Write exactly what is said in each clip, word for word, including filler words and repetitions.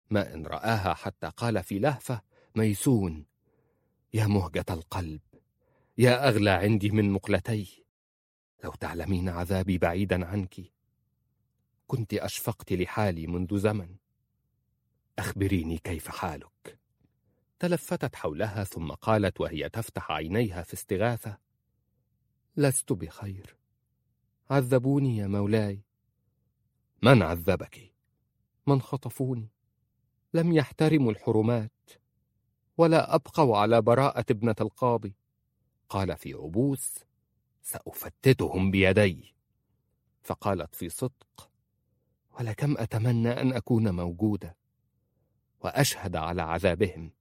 ما إن رآها حتى قال في لهفة: ميسون، يا مهجة القلب، يا أغلى عندي من مقلتي، لو تعلمين عذابي بعيدا عنك، كنت أشفقت لحالي منذ زمن، أخبريني كيف حالك. تلفتت حولها ثم قالت وهي تفتح عينيها في استغاثة: لست بخير، عذبوني يا مولاي. من عذبك؟ من خطفوني، لم يحترموا الحرمات ولا أبقوا على براءة ابنة القاضي. قال في عبوس: سأفتتهم بيدي. فقالت في صدق: ولكم أتمنى أن أكون موجودة وأشهد على عذابهم.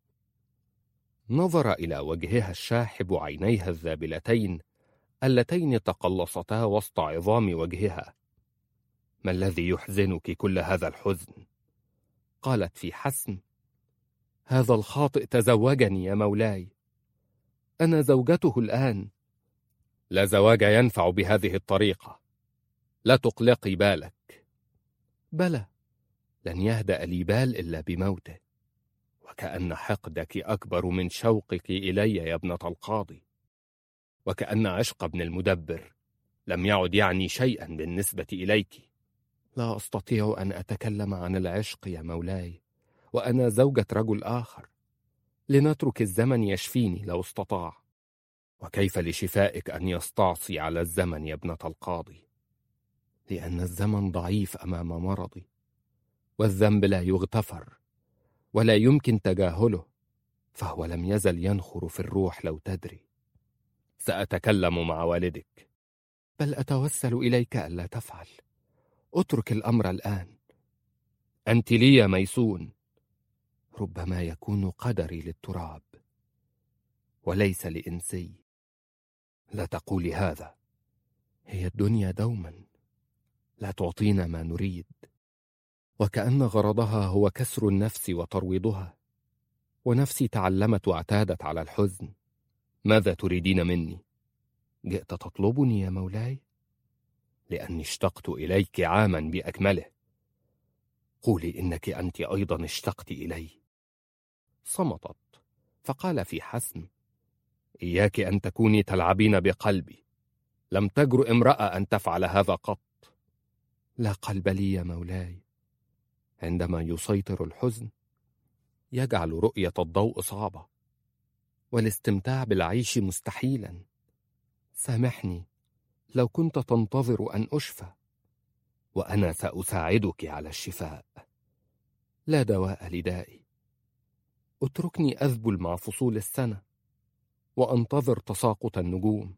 نظر إلى وجهها الشاحب وعينيها الذابلتين اللتين تقلصتا وسط عظام وجهها. ما الذي يحزنك كل هذا الحزن؟ قالت في حسم: هذا الخاطئ تزوجني يا مولاي، أنا زوجته الآن. لا زواج ينفع بهذه الطريقة، لا تقلقي بالك. بلى، لن يهدأ لي بال إلا بموته، وكأن حقدك أكبر من شوقك إلي يا ابنة القاضي، وكأن عشق ابن المدبر لم يعد يعني شيئا بالنسبة إليك. لا أستطيع أن أتكلم عن العشق يا مولاي وأنا زوجة رجل آخر، لنترك الزمن يشفيني لو استطاع. وكيف لشفائك أن يستعصي على الزمن يا ابنة القاضي؟ لأن الزمن ضعيف أمام مرضي، والذنب لا يغتفر ولا يمكن تجاهله، فهو لم يزل ينخر في الروح لو تدري. سأتكلم مع والدك، بل أتوسل إليك ألا تفعل. اترك الأمر الآن. أنت لي يا ميسون، ربما يكون قدري للتراب وليس لإنسي. لا تقولي هذا، هي الدنيا دوما لا تعطينا ما نريد، وكأن غرضها هو كسر النفس وترويضها، ونفسي تعلمت واعتادت على الحزن. ماذا تريدين مني؟ جئت تطلبني يا مولاي؟ لأني اشتقت إليك عاما بأكمله. قولي إنك أنت أيضا اشتقت إلي. صمتت، فقال في حسم: إياك أن تكوني تلعبين بقلبي، لم تجرؤ امرأة أن تفعل هذا قط. لا قلب لي يا مولاي، عندما يسيطر الحزن يجعل رؤية الضوء صعبة والاستمتاع بالعيش مستحيلا. سامحني لو كنت تنتظر أن أشفى، وأنا سأساعدك على الشفاء. لا دواء لدائي. اتركني أذبل مع فصول السنة وأنتظر تساقط النجوم.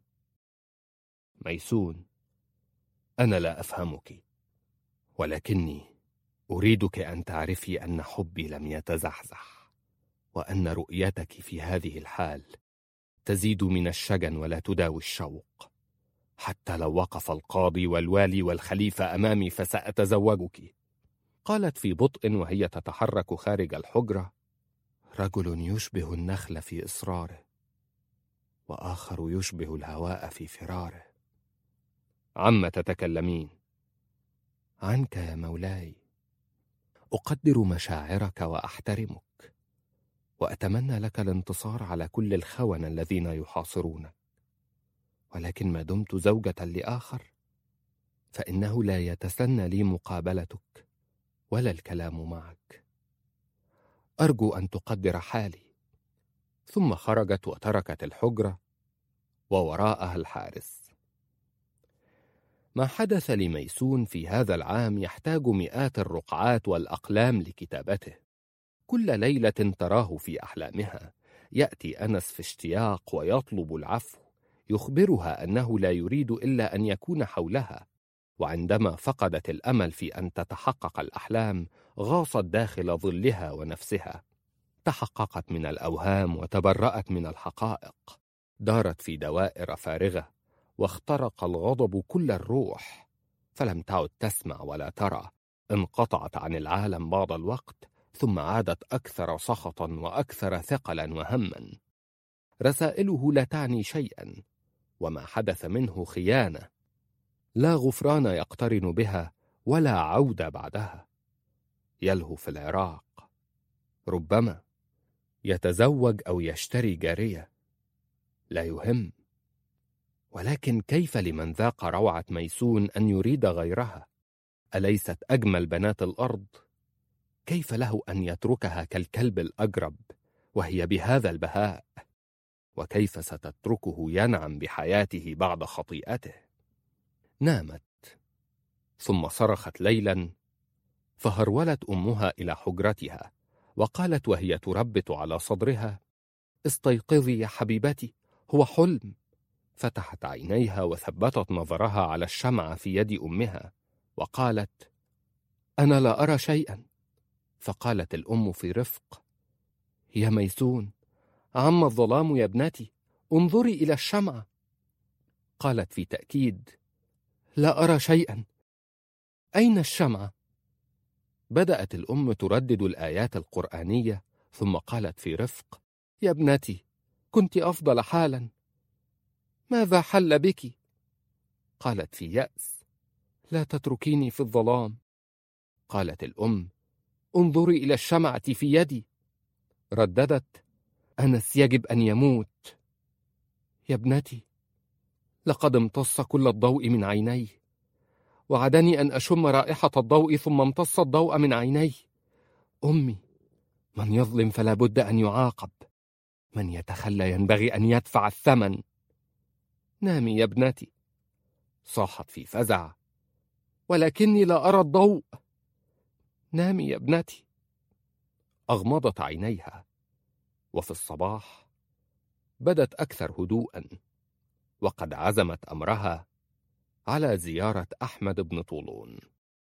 ميسون، أنا لا أفهمك، ولكني أريدك أن تعرفي أن حبي لم يتزحزح، وأن رؤيتك في هذه الحال تزيد من الشجن ولا تداوي الشوق. حتى لو وقف القاضي والوالي والخليفة أمامي فسأتزوجك. قالت في بطء وهي تتحرك خارج الحجرة: رجل يشبه النخل في إصراره، وآخر يشبه الهواء في فراره. عم تتكلمين؟ عنك يا مولاي. أقدر مشاعرك وأحترمك، وأتمنى لك الانتصار على كل الخونة الذين يحاصرونك، ولكن ما دمت زوجة لآخر فإنه لا يتسنى لي مقابلتك ولا الكلام معك. أرجو أن تقدر حالي. ثم خرجت وتركت الحجرة ووراءها الحارس. ما حدث لميسون في هذا العام يحتاج مئات الرقعات والأقلام لكتابته. كل ليلة تراه في أحلامها يأتي أنس في اشتياق ويطلب العفو، يخبرها أنه لا يريد إلا أن يكون حولها. وعندما فقدت الأمل في أن تتحقق الأحلام غاصت داخل ظلها ونفسها، تحققت من الأوهام وتبرأت من الحقائق، دارت في دوائر فارغة، واخترق الغضب كل الروح، فلم تعد تسمع ولا ترى. انقطعت عن العالم بعض الوقت، ثم عادت أكثر سخطا وأكثر ثقلا وهما. رسائله لا تعني شيئا، وما حدث منه خيانة لا غفران يقترن بها ولا عودة بعدها. يلهو في العراق، ربما يتزوج أو يشتري جارية، لا يهم. ولكن كيف لمن ذاق روعة ميسون أن يريد غيرها؟ أليست أجمل بنات الأرض؟ كيف له أن يتركها كالكلب الأجرب وهي بهذا البهاء؟ وكيف ستتركه ينعم بحياته بعد خطيئته؟ نامت، ثم صرخت ليلا، فهرولت أمها إلى حجرتها وقالت وهي تربت على صدرها: استيقظي يا حبيبتي، هو حلم. فتحت عينيها وثبتت نظرها على الشمعة في يد أمها وقالت: أنا لا أرى شيئا. فقالت الأم في رفق: يا ميسون، عم الظلام يا ابنتي، انظري إلى الشمعة. قالت في تأكيد: لا أرى شيئا، أين الشمعة؟ بدأت الأم تردد الآيات القرآنية، ثم قالت في رفق: يا ابنتي، كنت أفضل حالا، ماذا حل بك؟ قالت في يأس: لا تتركيني في الظلام. قالت الأم: انظري إلى الشمعة في يدي. رددت: أنس يجب أن يموت. يا ابنتي، لقد امتص كل الضوء من عينيه، وعدني أن أشم رائحة الضوء ثم امتص الضوء من عينيه. أمي، من يظلم فلا بد أن يعاقب، من يتخلى ينبغي أن يدفع الثمن. نامي يا ابنتي. صاحت في فزع: ولكني لا أرى الضوء. نامي يا ابنتي. أغمضت عينيها، وفي الصباح بدت أكثر هدوءا، وقد عزمت أمرها على زيارة أحمد بن طولون.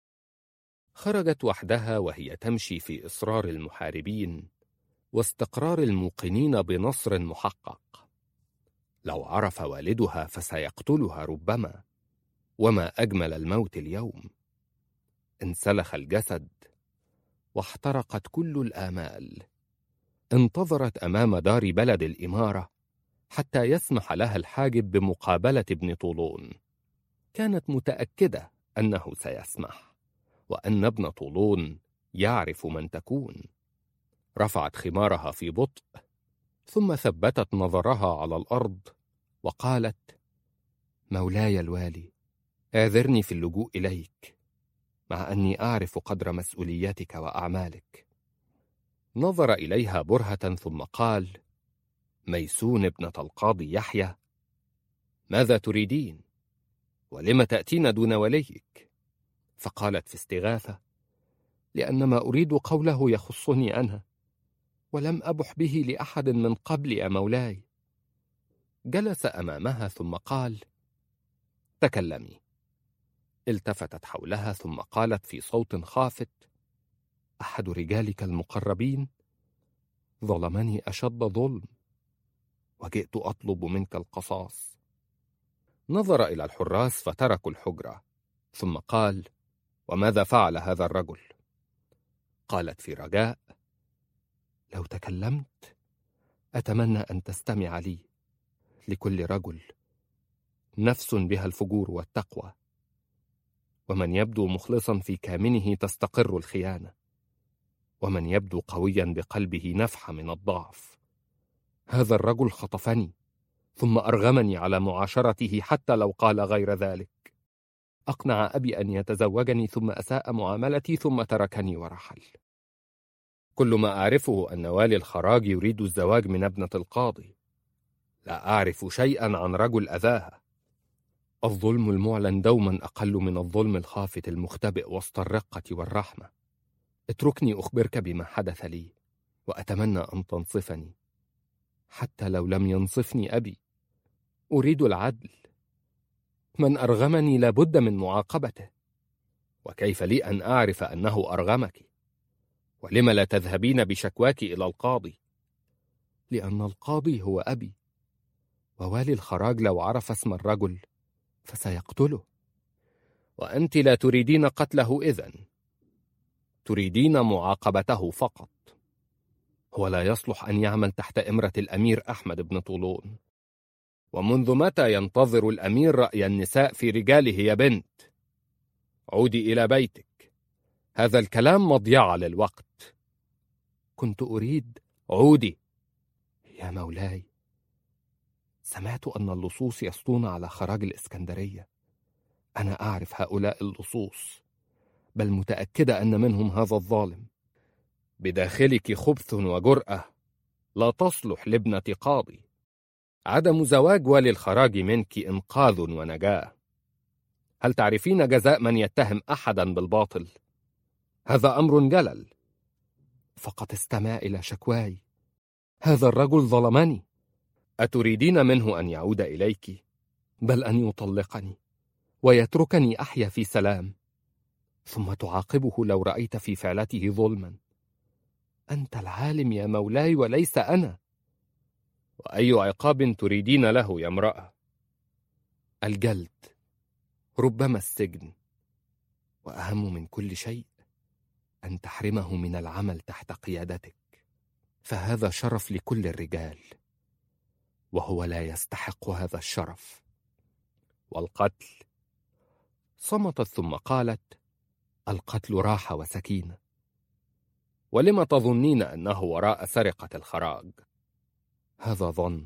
خرجت وحدها وهي تمشي في إصرار المحاربين واستقرار الموقنين بنصر محقق. لو عرف والدها فسيقتلها ربما، وما أجمل الموت اليوم. انسلخ الجسد واحترقت كل الآمال. انتظرت أمام دار بلد الإمارة حتى يسمح لها الحاجب بمقابلة ابن طولون. كانت متأكدة أنه سيسمح، وأن ابن طولون يعرف من تكون. رفعت خمارها في بطء، ثم ثبتت نظرها على الأرض وقالت: مولاي الوالي، اعذرني في اللجوء إليك، مع أني أعرف قدر مسؤوليتك وأعمالك. نظر إليها برهة ثم قال: ميسون ابنة القاضي يحيى، ماذا تريدين؟ ولم تأتين دون وليك؟ فقالت في استغاثة: لأن ما أريد قوله يخصني أنا، ولم أبح به لأحد من قبل يا مولاي. جلس أمامها ثم قال: تكلمي. التفتت حولها ثم قالت في صوت خافت: أحد رجالك المقربين ظلمني أشد ظلم، وجئت أطلب منك القصاص. نظر إلى الحراس فتركوا الحجرة، ثم قال: وماذا فعل هذا الرجل؟ قالت في رجاء: لو تكلمت أتمنى أن تستمع لي. لكل رجل نفس بها الفجور والتقوى، ومن يبدو مخلصا في كامنه تستقر الخيانة، ومن يبدو قويا بقلبه نفحة من الضعف. هذا الرجل خطفني ثم أرغمني على معاشرته حتى لو قال غير ذلك. أقنع أبي أن يتزوجني ثم أساء معاملتي ثم تركني ورحل. كل ما أعرفه أن والي الخراج يريد الزواج من ابنة القاضي. لا أعرف شيئا عن رجل أذاها. الظلم المعلن دوما أقل من الظلم الخافت المختبئ وسط الرقة والرحمة. اتركني أخبرك بما حدث لي، وأتمنى أن تنصفني حتى لو لم ينصفني أبي. أريد العدل. من أرغمني لابد من معاقبته. وكيف لي أن أعرف أنه أرغمك؟ ولم لا تذهبين بشكواك إلى القاضي؟ لأن القاضي هو أبي، ووالي الخراج لو عرف اسم الرجل فسيقتله. وأنت لا تريدين قتله إذن، تريدين معاقبته فقط. هو لا يصلح أن يعمل تحت إمرة الأمير أحمد بن طولون. ومنذ متى ينتظر الأمير رأي النساء في رجاله يا بنت؟ عودي إلى بيتك. هذا الكلام مضيعة للوقت. كنت أريد. عودي يا مولاي. سمعت أن اللصوص يسطون على خراج الإسكندرية. أنا أعرف هؤلاء اللصوص، بل متأكدة أن منهم هذا الظالم. بداخلك خبث وجرأة لا تصلح لابنة قاضي. عدم زواج والي الخراج منك إنقاذ ونجاة. هل تعرفين جزاء من يتهم أحدا بالباطل؟ هذا أمر جلل. فقط استمع إلى شكواي. هذا الرجل ظلمني. أتريدين منه أن يعود إليك، بل أن يطلقني ويتركني أحيا في سلام، ثم تعاقبه لو رأيت في فعلته ظلما؟ أنت العالم يا مولاي وليس أنا. وأي عقاب تريدين له يا امرأة؟ الجلد، ربما السجن، وأهم من كل شيء أن تحرمه من العمل تحت قيادتك، فهذا شرف لكل الرجال، وهو لا يستحق هذا الشرف. والقتل؟ صمتت ثم قالت: القتل راحة وسكينة. ولم تظنين أنه وراء سرقة الخراج؟ هذا ظن،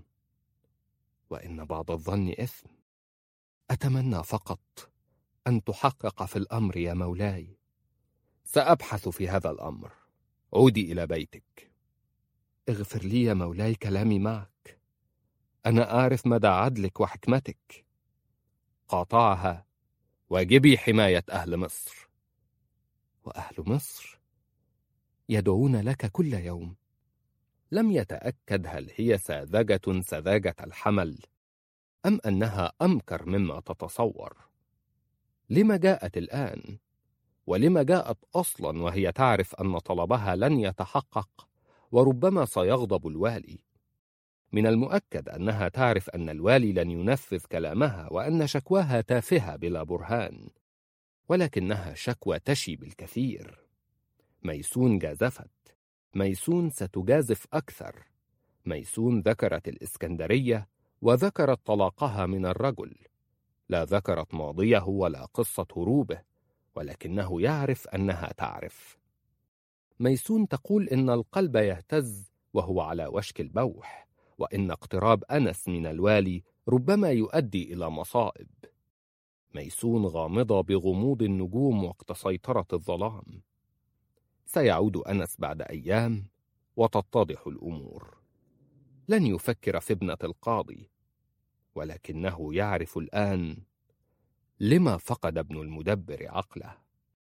وإن بعض الظن إثم. أتمنى فقط أن تحقق في الأمر يا مولاي. سأبحث في هذا الأمر. عودي إلى بيتك. اغفر لي يا مولاي كلامي معك. أنا أعرف مدى عدلك وحكمتك. قاطعها. واجبي حماية أهل مصر. وأهل مصر يدعون لك كل يوم. لم يتأكد هل هي ساذجة سذاجة الحمل أم أنها أمكر مما تتصور. لما جاءت الآن؟ ولما جاءت أصلا وهي تعرف أن طلبها لن يتحقق وربما سيغضب الوالي؟ من المؤكد أنها تعرف أن الوالي لن ينفذ كلامها وأن شكواها تافهة بلا برهان، ولكنها شكوى تشي بالكثير. ميسون جازفت. ميسون ستجازف أكثر. ميسون ذكرت الإسكندرية وذكرت طلاقها من الرجل. لا ذكرت ماضيه ولا قصة هروبه، ولكنه يعرف أنها تعرف. ميسون تقول إن القلب يهتز وهو على وشك البوح، وإن اقتراب أنس من الوالي ربما يؤدي إلى مصائب. ميسون غامضة بغموض النجوم وقت سيطرة الظلام. سيعود أنس بعد أيام وتتضح الأمور. لن يفكر في ابنة القاضي، ولكنه يعرف الآن لما فقد ابن المدبر عقله.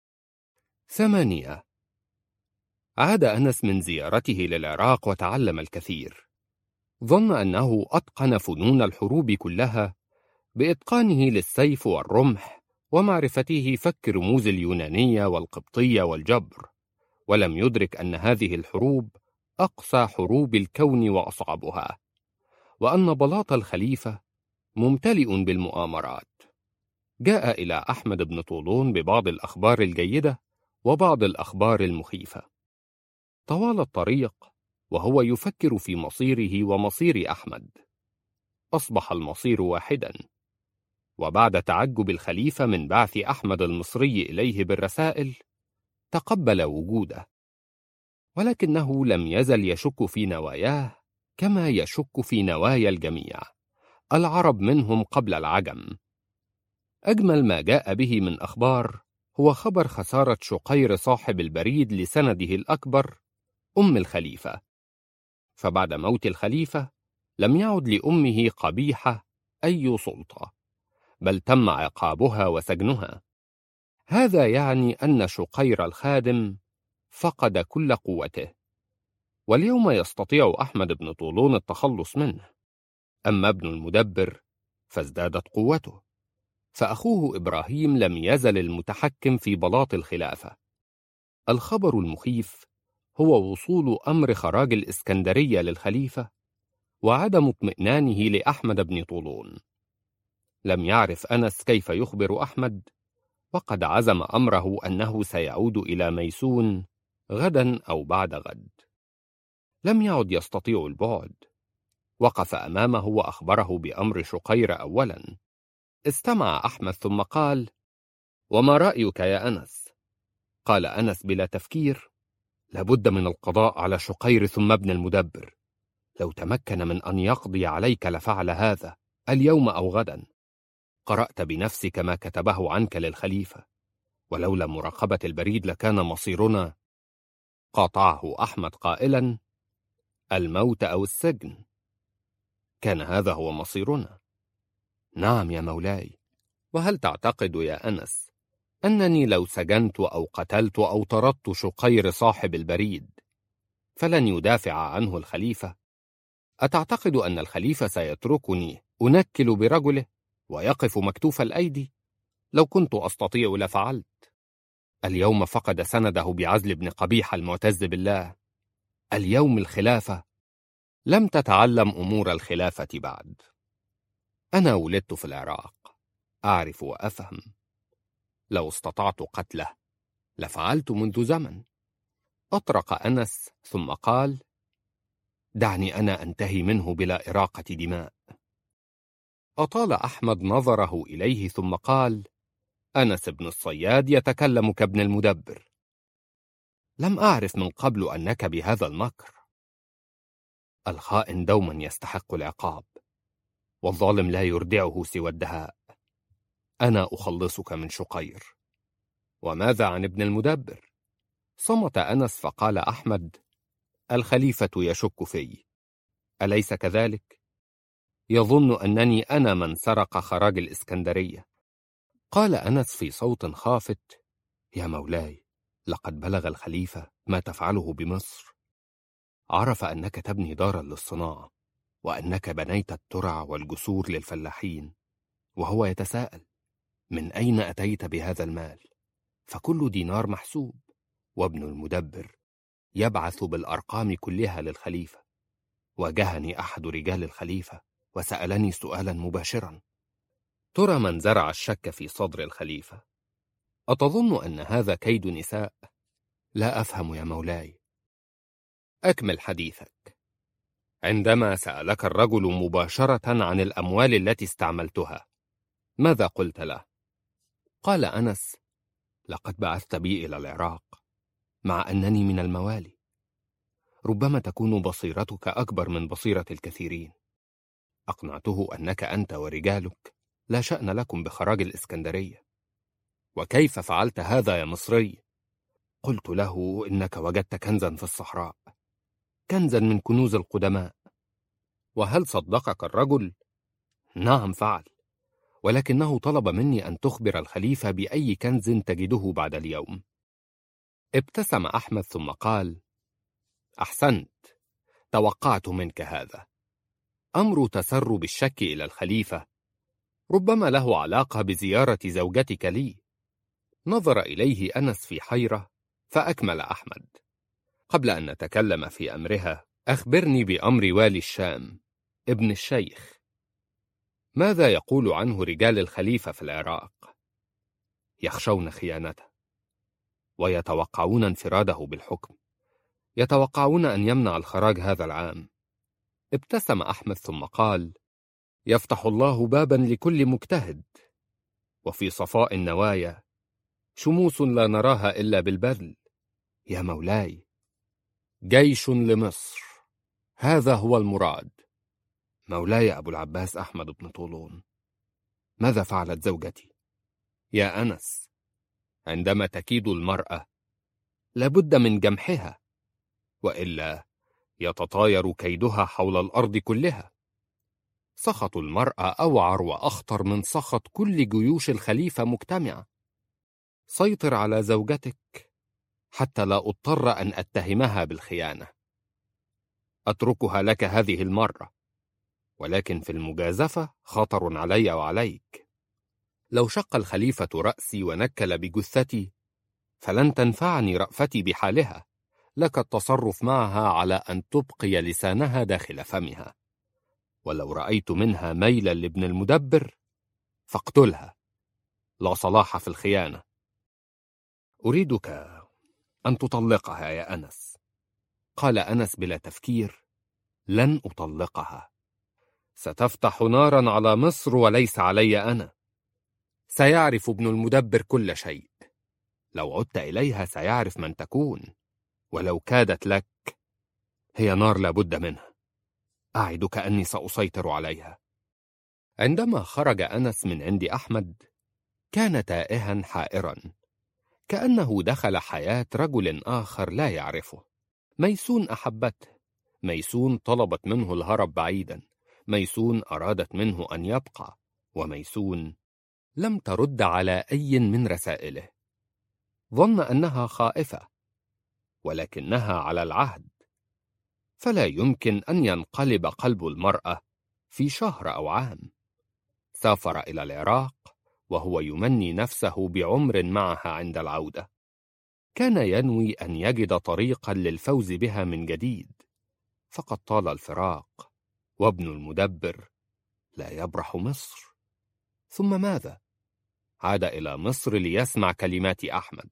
ثمانية. عاد أنس من زيارته للعراق وتعلم الكثير. ظن أنه أتقن فنون الحروب كلها بإتقانه للسيف والرمح ومعرفته فك رموز اليونانية والقبطية والجبر، ولم يدرك أن هذه الحروب أقسى حروب الكون وأصعبها، وأن بلاط الخليفة ممتلئ بالمؤامرات. جاء إلى أحمد بن طولون ببعض الأخبار الجيدة وبعض الأخبار المخيفة. طوال الطريق وهو يفكر في مصيره ومصير أحمد. أصبح المصير واحدا، وبعد تعجب الخليفة من بعث أحمد المصري إليه بالرسائل تقبل وجوده، ولكنه لم يزل يشك في نواياه كما يشك في نوايا الجميع، العرب منهم قبل العجم. أجمل ما جاء به من أخبار هو خبر خسارة شقير صاحب البريد لسنده الأكبر أم الخليفة. فبعد موت الخليفة لم يعد لأمه قبيحة أي سلطة، بل تم عقابها وسجنها. هذا يعني أن شقير الخادم فقد كل قوته، واليوم يستطيع أحمد بن طولون التخلص منه. أما ابن المدبر فازدادت قوته، فأخوه إبراهيم لم يزل المتحكم في بلاط الخلافة. الخبر المخيف هو وصول أمر خراج الإسكندرية للخليفة وعدم اطمئنانه لأحمد بن طولون. لم يعرف أنس كيف يخبر أحمد، وقد عزم أمره أنه سيعود إلى ميسون غدا أو بعد غد. لم يعد يستطيع البعد. وقف أمامه وأخبره بأمر شقير أولا. استمع أحمد ثم قال: وما رأيك يا أنس؟ قال أنس بلا تفكير: لابد من القضاء على شقير ثم ابن المدبر. لو تمكن من أن يقضي عليك لفعل هذا اليوم أو غدا. قرأت بنفسك ما كتبه عنك للخليفة، ولولا مراقبة البريد لكان مصيرنا. قاطعه أحمد قائلا: الموت أو السجن. كان هذا هو مصيرنا. نعم يا مولاي. وهل تعتقد يا أنس أنني لو سجنت أو قتلت أو طردت شقير صاحب البريد فلن يدافع عنه الخليفة؟ أتعتقد أن الخليفة سيتركني أنكل برجله ويقف مكتوف الأيدي؟ لو كنت أستطيع لفعلت. اليوم فقد سنده بعزل بن قبيح المعتز بالله. اليوم الخلافة لم تتعلم أمور الخلافة بعد. أنا ولدت في العراق، أعرف وأفهم. لو استطعت قتله لفعلت منذ زمن. أطرق أنس ثم قال: دعني أنا أنتهي منه بلا إراقة دماء. أطال أحمد نظره إليه ثم قال: أنس بن الصياد يتكلم كابن المدبر. لم أعرف من قبل أنك بهذا المكر. الخائن دوما يستحق العقاب، والظالم لا يردعه سوى الدهاء. أنا أخلصك من شقير. وماذا عن ابن المدبر؟ صمت أنس فقال أحمد: الخليفة يشك في، أليس كذلك؟ يظن أنني أنا من سرق خراج الإسكندرية. قال أنس في صوت خافت: يا مولاي، لقد بلغ الخليفة ما تفعله بمصر. عرف أنك تبني دارا للصناعة، وأنك بنيت الترع والجسور للفلاحين، وهو يتساءل: من أين أتيت بهذا المال؟ فكل دينار محسوب، وابن المدبر يبعث بالأرقام كلها للخليفة. واجهني أحد رجال الخليفة وسألني سؤالا مباشرا: ترى من زرع الشك في صدر الخليفة؟ أتظن أن هذا كيد نساء؟ لا أفهم يا مولاي. أكمل حديثك. عندما سألك الرجل مباشرة عن الأموال التي استعملتها، ماذا قلت له؟ قال أنس: لقد بعثت بي إلى العراق، مع أنني من الموالي. ربما تكون بصيرتك أكبر من بصيرة الكثيرين. أقنعته أنك أنت ورجالك لا شأن لكم بخراج الإسكندرية. وكيف فعلت هذا يا مصري؟ قلت له: إنك وجدت كنزا في الصحراء، كنزا من كنوز القدماء. وهل صدقك الرجل؟ نعم فعل، ولكنه طلب مني أن تخبر الخليفة بأي كنز تجده بعد اليوم. ابتسم أحمد ثم قال: أحسنت، توقعت منك هذا. أمر تسرب الشك إلى الخليفة ربما له علاقة بزيارة زوجتك لي. نظر إليه أنس في حيرة، فأكمل أحمد: قبل أن نتكلم في أمرها، أخبرني بأمر والي الشام ابن الشيخ. ماذا يقول عنه رجال الخليفة في العراق؟ يخشون خيانته، ويتوقعون انفراده بالحكم. يتوقعون أن يمنع الخراج هذا العام. ابتسم أحمد ثم قال: يفتح الله بابا لكل مجتهد، وفي صفاء النوايا شموس لا نراها إلا بالبذل. يا مولاي، جيش لمصر، هذا هو المراد. مولاي أبو العباس أحمد بن طولون، ماذا فعلت زوجتي؟ يا أنس، عندما تكيد المرأة لابد من جمحها، وإلا يتطاير كيدها حول الأرض كلها. سخط المرأة أوعر وأخطر من سخط كل جيوش الخليفة مجتمعة. سيطر على زوجتك حتى لا أضطر أن أتهمها بالخيانة. أتركها لك هذه المرة، ولكن في المجازفة خطر علي وعليك. لو شق الخليفة رأسي ونكل بجثتي فلن تنفعني رأفتي بحالها. لك التصرف معها على أن تبقي لسانها داخل فمها، ولو رأيت منها ميلا لابن المدبر فاقتلها. لا صلاح في الخيانة. أريدك أن تطلقها يا أنس. قال أنس بلا تفكير: لن أطلقها. ستفتح نارا على مصر وليس علي أنا. سيعرف ابن المدبر كل شيء. لو عدت إليها سيعرف من تكون. ولو كادت لك هي نار لا بد منها، أعدك أني سأسيطر عليها. عندما خرج أنس من عند أحمد كان تائها حائرا، كأنه دخل حياة رجل آخر لا يعرفه. ميسون أحبته، ميسون طلبت منه الهرب بعيدا، ميسون أرادت منه أن يبقى، وميسون لم ترد على أي من رسائله. ظن أنها خائفة، ولكنها على العهد، فلا يمكن أن ينقلب قلب المرأة في شهر أو عام. سافر إلى العراق وهو يمني نفسه بعمر معها عند العودة. كان ينوي أن يجد طريقا للفوز بها من جديد، فقد طال الفراق، وابن المدبر لا يبرح مصر. ثم ماذا؟ عاد إلى مصر ليسمع كلمات أحمد.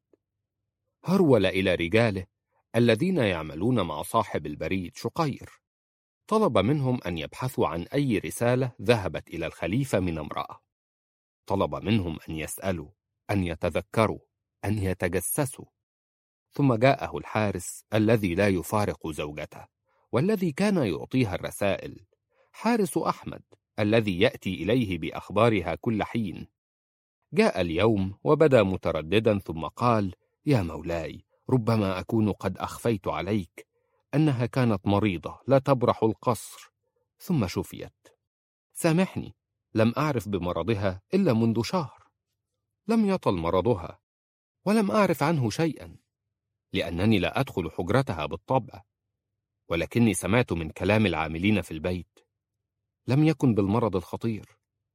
هرول إلى رجاله الذين يعملون مع صاحب البريد شقير، طلب منهم أن يبحثوا عن أي رسالة ذهبت إلى الخليفة من امرأة. طلب منهم أن يسألوا، أن يتذكروا، أن يتجسسوا. ثم جاءه الحارس الذي لا يفارق زوجته، والذي كان يعطيها الرسائل، حارس أحمد الذي يأتي إليه بأخبارها كل حين. جاء اليوم وبدا مترددا، ثم قال: يا مولاي، ربما أكون قد أخفيت عليك أنها كانت مريضة لا تبرح القصر، ثم شفيت. سامحني، لم أعرف بمرضها إلا منذ شهر. لم يطل مرضها، ولم أعرف عنه شيئا، لأنني لا أدخل حجرتها بالطبع، ولكني سمعت من كلام العاملين في البيت لم يكن بالمرض الخطير.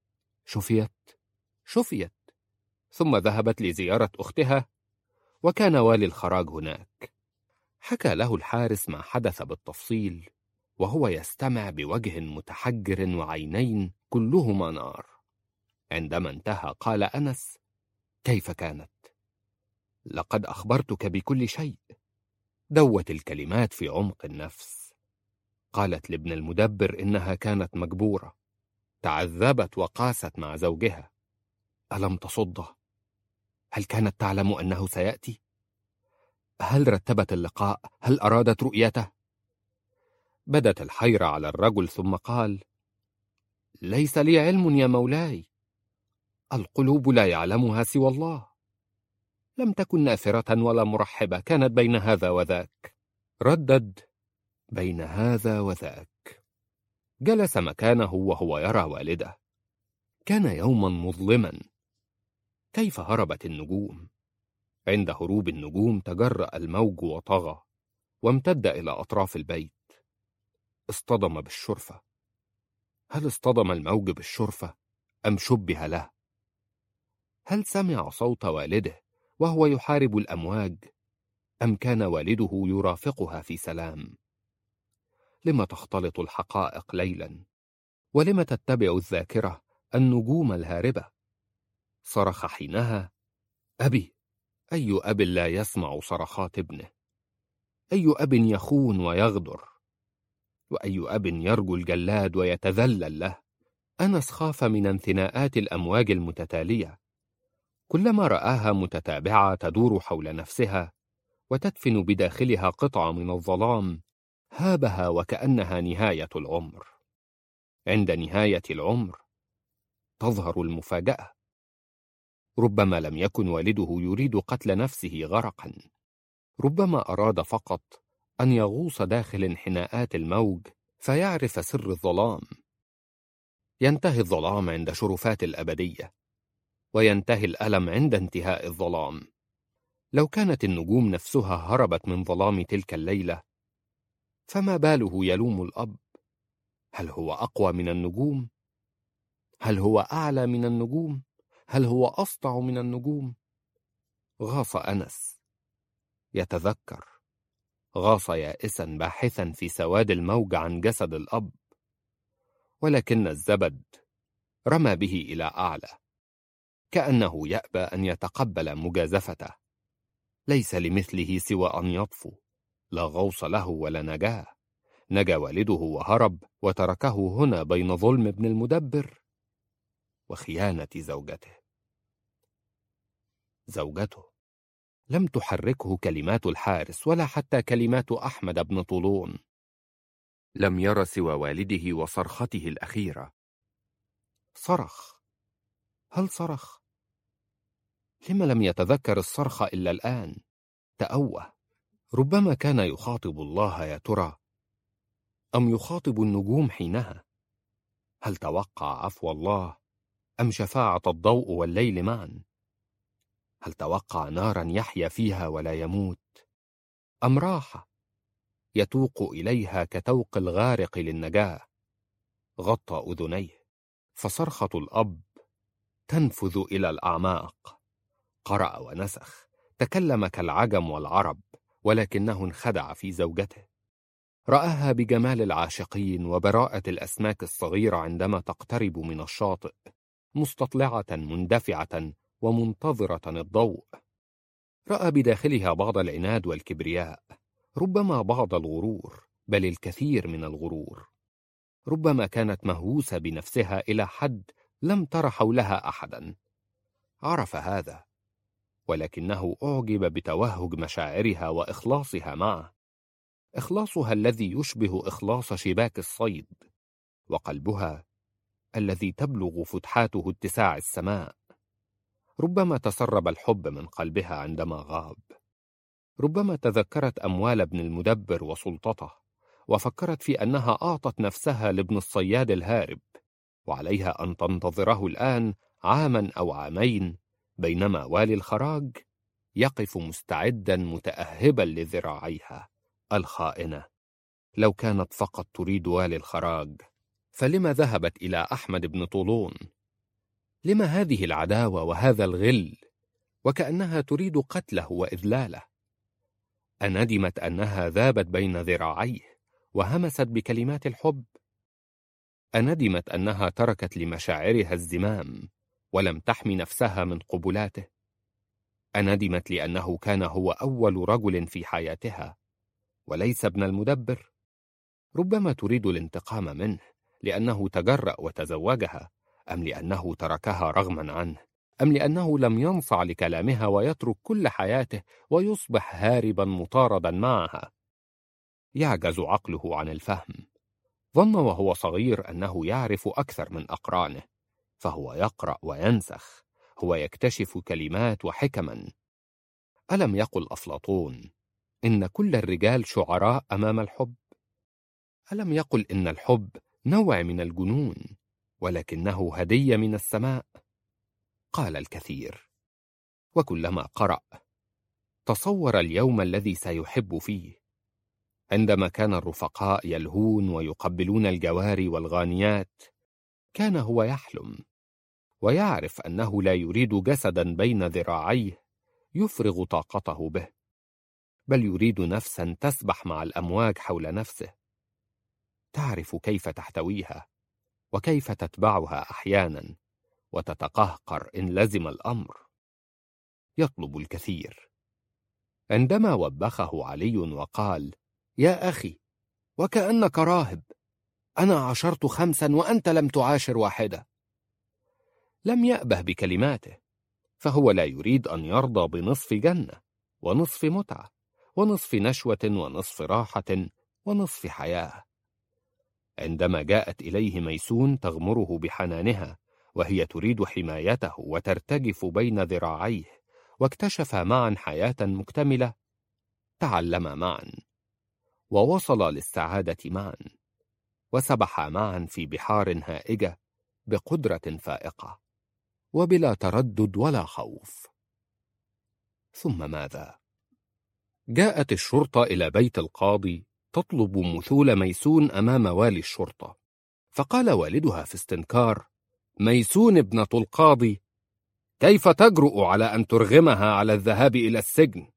شفيت شفيت ثم ذهبت لزيارة أختها، وكان والي الخراج هناك. حكى له الحارس ما حدث بالتفصيل، وهو يستمع بوجه متحجر وعينين كلهما نار. عندما انتهى قال أنس: كيف كانت؟ لقد أخبرتك بكل شيء. دوت الكلمات في عمق النفس. قالت لابن المدبر إنها كانت مجبورة، تعذبت وقاست مع زوجها. ألم تصده؟ هل كانت تعلم أنه سيأتي؟ هل رتبت اللقاء؟ هل أرادت رؤيته؟ بدت الحيرة على الرجل، ثم قال: ليس لي علم يا مولاي، القلوب لا يعلمها سوى الله. لم تكن نافرة ولا مرحبة، كانت بين هذا وذاك. ردد: بين هذا وذاك. جلس مكانه وهو يرى والده. كان يوما مظلما. كيف هربت النجوم؟ عند هروب النجوم تجرأ الموج وطغى، وامتد إلى أطراف البيت. اصطدم بالشرفة. هل اصطدم الموج بالشرفة أم شبه له؟ هل سمع صوت والده وهو يحارب الأمواج، أم كان والده يرافقها في سلام؟ لم تختلط الحقائق ليلا؟ ولم تتبع الذاكرة النجوم الهاربة؟ صرخ حينها: أبي! أي أب لا يسمع صرخات ابنه؟ أي أب يخون ويغدر؟ وأي أب يرجو الجلاد ويتذلل له؟ أنس خاف من انثناءات الأمواج المتتالية. كلما رآها متتابعة تدور حول نفسها وتدفن بداخلها قطعة من الظلام، هابها وكأنها نهاية العمر. عند نهاية العمر تظهر المفاجأة. ربما لم يكن والده يريد قتل نفسه غرقا، ربما أراد فقط أن يغوص داخل انحناءات الموج فيعرف سر الظلام. ينتهي الظلام عند شرفات الأبدية، وينتهي الألم عند انتهاء الظلام. لو كانت النجوم نفسها هربت من ظلام تلك الليلة، فما باله يلوم الأب؟ هل هو أقوى من النجوم؟ هل هو أعلى من النجوم؟ هل هو أسطع من النجوم؟ غاص أنس يتذكر، غاص يائسا باحثا في سواد الموج عن جسد الأب، ولكن الزبد رمى به إلى أعلى، كأنه يأبى أن يتقبل مجازفته. ليس لمثله سوى أن يطفو. لا غوص له ولا نجاه. نجا والده وهرب، وتركه هنا بين ظلم ابن المدبر وخيانة زوجته. زوجته لم تحركه كلمات الحارس ولا حتى كلمات أحمد بن طولون. لم ير سوى والده وصرخته الأخيرة. صرخ. هل صرخ؟ لم لم يتذكر الصرخ إلا الآن؟ تأوه. ربما كان يخاطب الله يا ترى، أم يخاطب النجوم حينها؟ هل توقع عفو الله أم شفاعة الضوء والليل معا؟ هل توقع نارا يحيا فيها ولا يموت، أم راحة يتوق إليها كتوق الغارق للنجاة؟ غطى أذنيه، فصرخة الأب تنفذ إلى الأعماق. قرأ ونسخ، تكلم كالعجم والعرب، ولكنه انخدع في زوجته. رآها بجمال العاشقين وبراءة الأسماك الصغيرة عندما تقترب من الشاطئ، مستطلعة مندفعة ومنتظرة الضوء. رأى بداخلها بعض العناد والكبرياء، ربما بعض الغرور، بل الكثير من الغرور. ربما كانت مهووسة بنفسها إلى حد لم تر حولها أحدا. عرف هذا، ولكنه أعجب بتوهج مشاعرها وإخلاصها معه، إخلاصها الذي يشبه إخلاص شباك الصيد، وقلبها الذي تبلغ فتحاته اتساع السماء. ربما تسرب الحب من قلبها عندما غاب. ربما تذكرت أموال ابن المدبر وسلطته، وفكرت في أنها أعطت نفسها لابن الصياد الهارب، وعليها أن تنتظره الآن عاما أو عامين، بينما والي الخراج يقف مستعدا متأهبا لذراعيها. الخائنة، لو كانت فقط تريد والي الخراج، فلما ذهبت إلى أحمد بن طولون؟ لما هذه العداوة وهذا الغل، وكأنها تريد قتله وإذلاله؟ أندمت أنها ذابت بين ذراعيه وهمست بكلمات الحب؟ أندمت أنها تركت لمشاعرها الزمام ولم تحمي نفسها من قبلاته؟ أندمت لأنه كان هو أول رجل في حياتها وليس ابن المدبر؟ ربما تريد الانتقام منه لأنه تجرأ وتزوجها، أم لأنه تركها رغما عنه، أم لأنه لم ينصع لكلامها ويترك كل حياته ويصبح هاربا مطاردا معها. يعجز عقله عن الفهم. ظن وهو صغير أنه يعرف أكثر من أقرانه، فهو يقرأ وينسخ، هو يكتشف كلمات وحكما. ألم يقل أفلاطون إن كل الرجال شعراء أمام الحب؟ ألم يقل إن الحب نوع من الجنون، ولكنه هدية من السماء؟ قال الكثير، وكلما قرأ تصور اليوم الذي سيحب فيه، عندما كان الرفقاء يلهون ويقبلون الجواري والغانيات. كان هو يحلم ويعرف أنه لا يريد جسدا بين ذراعيه يفرغ طاقته به، بل يريد نفسا تسبح مع الأمواج حول نفسه، تعرف كيف تحتويها وكيف تتبعها أحيانا وتتقهقر إن لزم الأمر. يطلب الكثير. عندما وبخه علي وقال: يا أخي، وكأنك راهب، أنا عاشرت خمسا وأنت لم تعاشر واحدة، لم يأبه بكلماته، فهو لا يريد أن يرضى بنصف جنة ونصف متعة ونصف نشوة ونصف راحة ونصف حياة. عندما جاءت إليه ميسون تغمره بحنانها وهي تريد حمايته وترتجف بين ذراعيه، واكتشفا معا حياة مكتملة، تعلما معا ووصلا للسعادة معا، وسبحا معا في بحار هائجة بقدرة فائقة وبلا تردد ولا خوف. ثم ماذا؟ جاءت الشرطة إلى بيت القاضي تطلب مثول ميسون أمام والي الشرطة، فقال والدها في استنكار: ميسون ابنة القاضي، كيف تجرؤ على أن ترغمها على الذهاب إلى السجن؟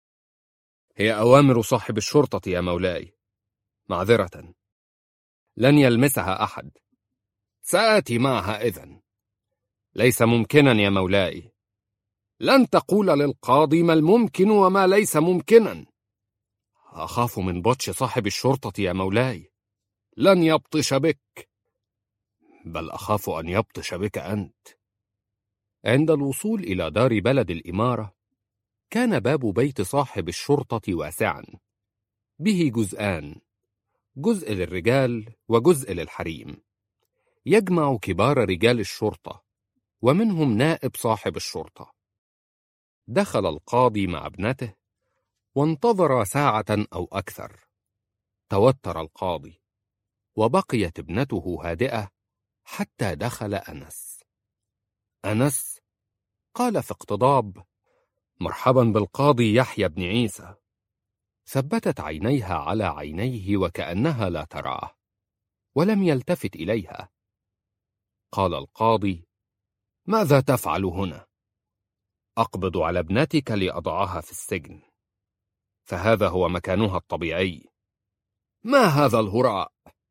هي أوامر صاحب الشرطة يا مولاي، معذرة، لن يلمسها أحد. سآتي معها إذن. ليس ممكنا يا مولاي. لن تقول للقاضي ما الممكن وما ليس ممكنا. أخاف من بطش صاحب الشرطة يا مولاي. لن يبطش بك، بل أخاف أن يبطش بك أنت. عند الوصول إلى دار بلد الإمارة كان باب بيت صاحب الشرطة واسعا، به جزءان، جزء للرجال وجزء للحريم، يجمع كبار رجال الشرطة ومنهم نائب صاحب الشرطة. دخل القاضي مع ابنته وانتظر ساعة أو أكثر. توتر القاضي، وبقيت ابنته هادئة حتى دخل أنس. أنس قال في اقتضاب: مرحبا بالقاضي يحيى بن عيسى. ثبتت عينيها على عينيه وكأنها لا تراه، ولم يلتفت إليها. قال القاضي: ماذا تفعل هنا؟ أقبض على ابنتك لأضعها في السجن، فهذا هو مكانها الطبيعي. ما هذا الهراء؟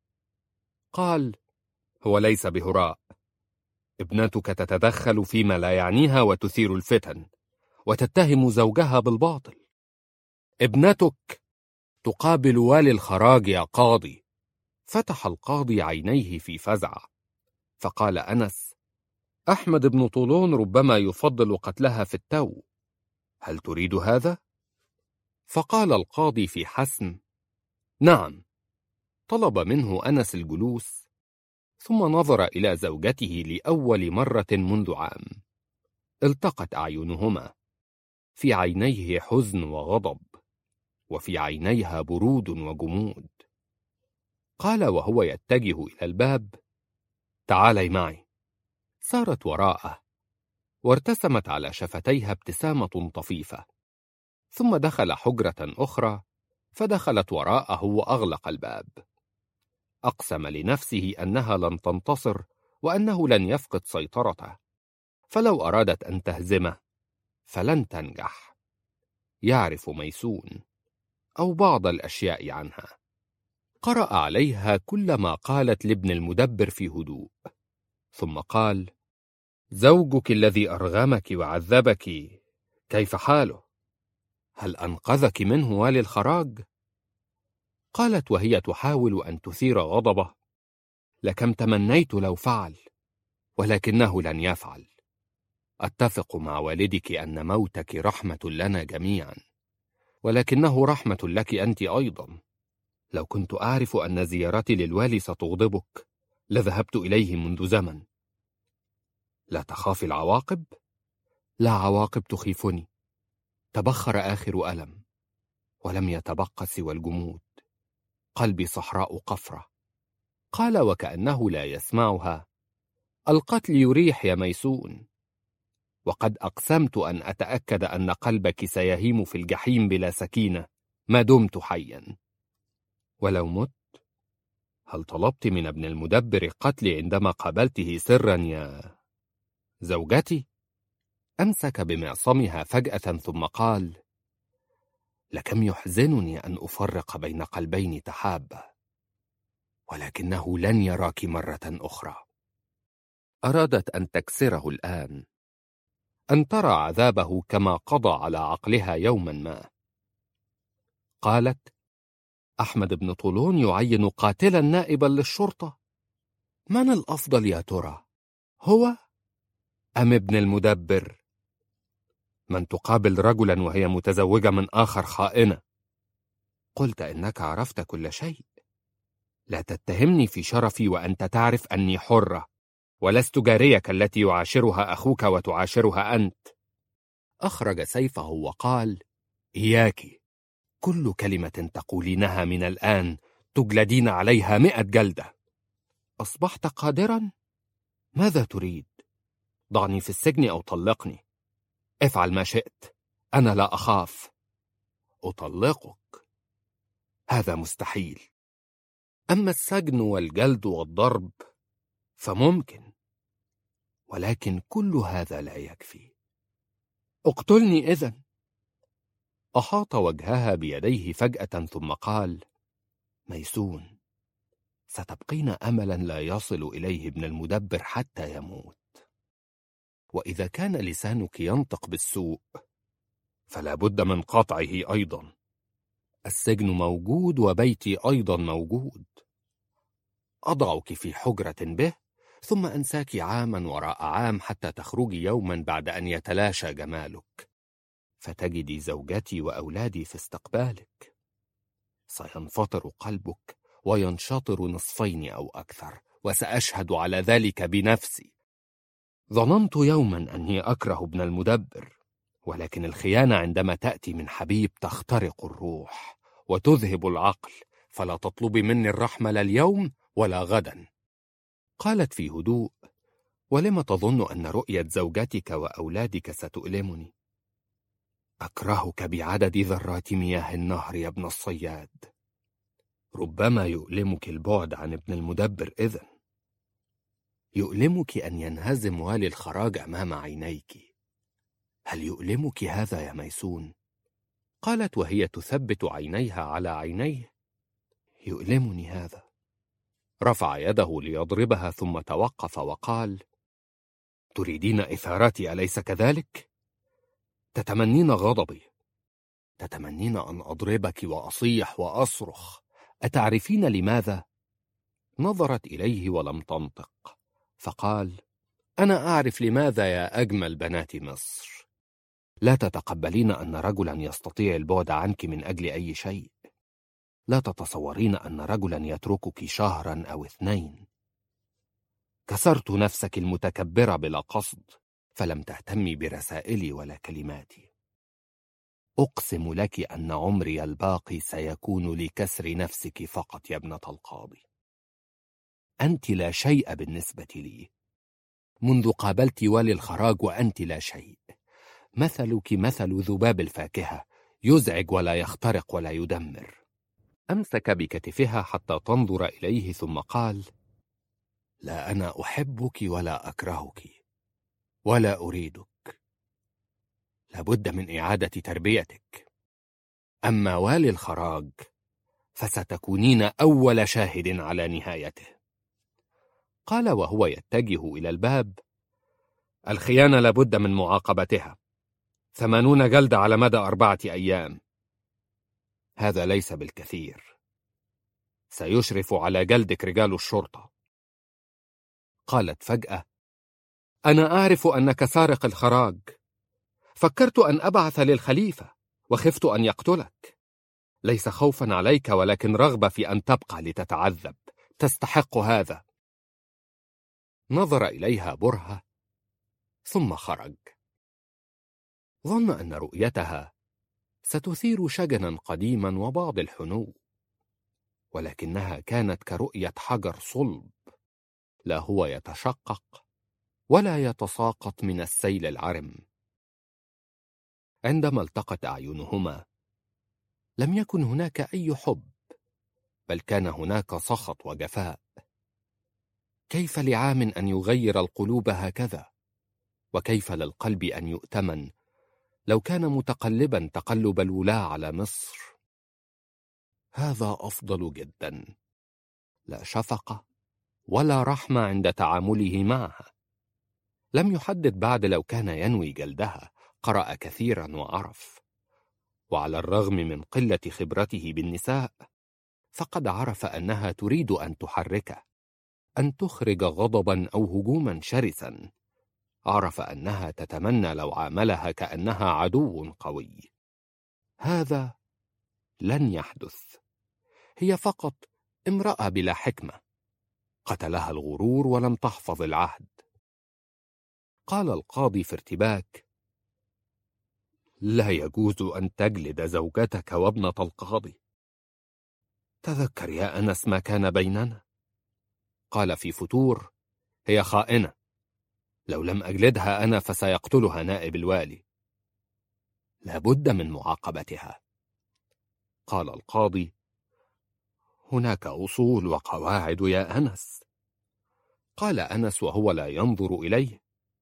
قال: هو ليس بهراء. ابنتك تتدخل فيما لا يعنيها وتثير الفتن، وتتهم زوجها بالباطل. ابنتك تقابل والي الخراج يا قاضي. فتح القاضي عينيه في فزع، فقال أنس: أحمد بن طولون ربما يفضل قتلها في التو، هل تريد هذا؟ فقال القاضي في حسم: نعم. طلب منه أنس الجلوس، ثم نظر إلى زوجته لأول مرة منذ عام. التقت أعينهما، في عينيه حزن وغضب، وفي عينيها برود وجمود. قال وهو يتجه إلى الباب: تعالي معي. سارت وراءه، وارتسمت على شفتيها ابتسامة طفيفة، ثم دخل حجرة أخرى، فدخلت وراءه وأغلق الباب. أقسم لنفسه أنها لن تنتصر، وأنه لن يفقد سيطرته، فلو أرادت أن تهزمه فلن تنجح. يعرف ميسون أو بعض الأشياء عنها. قرأ عليها كل ما قالت لابن المدبر في هدوء، ثم قال: زوجك الذي أرغمك وعذبك كيف حاله؟ هل أنقذك منه والي الخراج؟ قالت وهي تحاول أن تثير غضبه: لكم تمنيت لو فعل، ولكنه لن يفعل. أتفق مع والدك أن موتك رحمة لنا جميعا، ولكنه رحمة لك أنت أيضا. لو كنت أعرف أن زيارتي للوالي ستغضبك لذهبت إليه منذ زمن. لا تخاف العواقب؟ لا عواقب تخيفني. تبخر آخر ألم، ولم يتبق سوى الجمود. قلبي صحراء قفرة. قال وكأنه لا يسمعها: القتل يريح يا ميسون، وقد أقسمت أن أتأكد أن قلبك سيهيم في الجحيم بلا سكينة ما دمت حيا. ولو مت، هل طلبت من ابن المدبر قتلي عندما قابلته سرا يا زوجتي؟ أمسك بمعصمها فجأة ثم قال: لكم يحزنني أن أفرق بين قلبين تحابا، ولكنه لن يراك مرة أخرى. أرادت أن تكسره الآن، أن ترى عذابه كما قضى على عقلها يوما ما. قالت: أحمد بن طولون يعين قاتلا نائبا للشرطة؟ من الأفضل يا ترى، هو أم ابن المدبر؟ من تقابل رجلا وهي متزوجة من آخر خائنة؟ قلت إنك عرفت كل شيء. لا تتهمني في شرفي وأنت تعرف أني حرة، ولست جاريك التي يعاشرها أخوك وتعاشرها أنت. أخرج سيفه وقال: إياك، كل كلمة تقولينها من الآن تجلدين عليها مئة جلدة. أصبحت قادرا؟ ماذا تريد؟ ضعني في السجن أو طلقني. افعل ما شئت، أنا لا أخاف. أطلقك؟ هذا مستحيل. أما السجن والجلد والضرب فممكن، ولكن كل هذا لا يكفي. اقتلني إذن. أحاط وجهها بيديه فجأة ثم قال: ميسون، ستبقين أملا لا يصل إليه ابن المدبر حتى يموت، وإذا كان لسانك ينطق بالسوء فلا بد من قطعه أيضا. السجن موجود وبيتي أيضا موجود. أضعك في حجرة به، ثم أنساك عاما وراء عام حتى تخرجي يوما بعد أن يتلاشى جمالك، فتجدي زوجتي وأولادي في استقبالك. سينفطر قلبك وينشطر نصفين أو أكثر، وسأشهد على ذلك بنفسي. ظننت يوما أني أكره ابن المدبر، ولكن الخيانة عندما تأتي من حبيب تخترق الروح وتذهب العقل، فلا تطلبي مني الرحمة لا اليوم ولا غدا. قالت في هدوء: ولم تظن أن رؤية زوجتك وأولادك ستؤلمني؟ أكرهك بعدد ذرات مياه النهر يا ابن الصياد. ربما يؤلمك البعد عن ابن المدبر إذن. يؤلمك أن ينهزم والي الخراج أمام عينيك. هل يؤلمك هذا يا ميسون؟ قالت وهي تثبت عينيها على عينيه: يؤلمني هذا. رفع يده ليضربها ثم توقف وقال: تريدين إثارتي أليس كذلك؟ تتمنين غضبي، تتمنين أن أضربك وأصيح وأصرخ. أتعرفين لماذا؟ نظرت إليه ولم تنطق، فقال: أنا أعرف لماذا يا أجمل بنات مصر. لا تتقبلين أن رجلا يستطيع البعد عنك من أجل أي شيء. لا تتصورين أن رجلا يتركك شهرا أو اثنين. كسرت نفسك المتكبرة بلا قصد، فلم تهتمي برسائلي ولا كلماتي. أقسم لك أن عمري الباقي سيكون لكسر نفسك فقط يا ابنة القاضي. أنت لا شيء بالنسبة لي. منذ قابلت والي الخراج وأنت لا شيء. مثلك مثل ذباب الفاكهة، يزعج ولا يخترق ولا يدمر. أمسك بكتفها حتى تنظر إليه ثم قال: لا أنا أحبك ولا أكرهك ولا أريدك. لابد من إعادة تربيتك. أما والي الخراج فستكونين أول شاهد على نهايته. قال وهو يتجه إلى الباب: الخيانة لابد من معاقبتها، ثمانون جلدة على مدى أربعة أيام. هذا ليس بالكثير، سيشرف على جلدك رجال الشرطة. قالت فجأة: أنا أعرف أنك سارق الخراج. فكرت أن أبعث للخليفة وخفت أن يقتلك. ليس خوفا عليك ولكن رغبة في أن تبقى لتتعذب. تستحق هذا. نظر إليها برهة ثم خرج. ظن أن رؤيتها ستثير شجنا قديما وبعض الحنو، ولكنها كانت كرؤية حجر صلب، لا هو يتشقق ولا يتساقط من السيل العرم. عندما التقت أعينهما لم يكن هناك أي حب، بل كان هناك سخط وجفاء. كيف لعام أن يغير القلوب هكذا؟ وكيف للقلب أن يؤتمن لو كان متقلبا تقلب الولاة على مصر؟ هذا أفضل جدا. لا شفقة ولا رحمة عند تعامله معها. لم يحدد بعد لو كان ينوي جلدها. قرأ كثيرا وعرف، وعلى الرغم من قلة خبرته بالنساء فقد عرف أنها تريد أن تحركه، أن تخرج غضبا أو هجوما شرسا. عرف أنها تتمنى لو عاملها كأنها عدو قوي. هذا لن يحدث. هي فقط امرأة بلا حكمة، قتلها الغرور ولم تحفظ العهد. قال القاضي في ارتباك: لا يجوز أن تجلد زوجتك وابنة القاضي. تذكر يا أنس ما كان بيننا. قال في فتور: هي خائنة، لو لم أجلدها أنا فسيقتلها نائب الوالي. لابد من معاقبتها. قال القاضي: هناك أصول وقواعد يا أنس. قال أنس وهو لا ينظر إليه: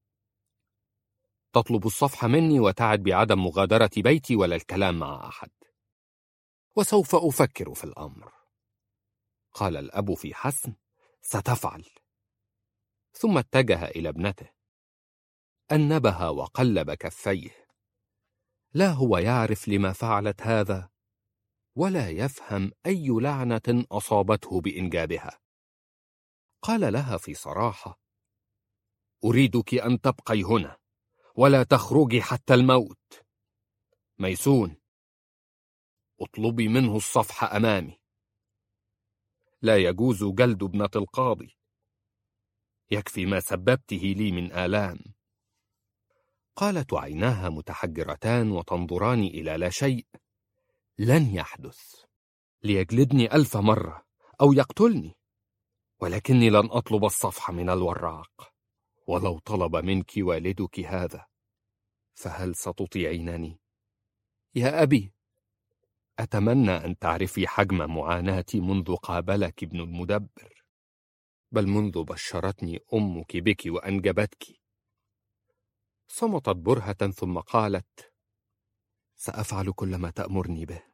تطلب الصفح مني وتعد بعدم مغادرة بيتي ولا الكلام مع أحد، وسوف أفكر في الأمر. قال الأب في حسم: ستفعل. ثم اتجه إلى ابنته، أنبها وقلب كفيه. لا هو يعرف لما فعلت هذا، ولا يفهم أي لعنة أصابته بإنجابها. قال لها في صراحة: أريدك أن تبقي هنا ولا تخرجي حتى الموت. ميسون، اطلبي منه الصفح أمامي. لا يجوز جلد ابنة القاضي، يكفي ما سببته لي من آلام. قالت عيناها متحجرتان وتنظران إلى لا شيء. لن يحدث، ليجلدني ألف مرة أو يقتلني، ولكني لن أطلب الصفح من الوراق، ولو طلب منك والدك هذا فهل ستطيعينني؟ يا أبي، أتمنى أن تعرفي حجم معاناتي منذ قابلك ابن المدبر، بل منذ بشرتني أمك بك وأنجبتك. صمتت برهة ثم قالت: سأفعل كل ما تأمرني به.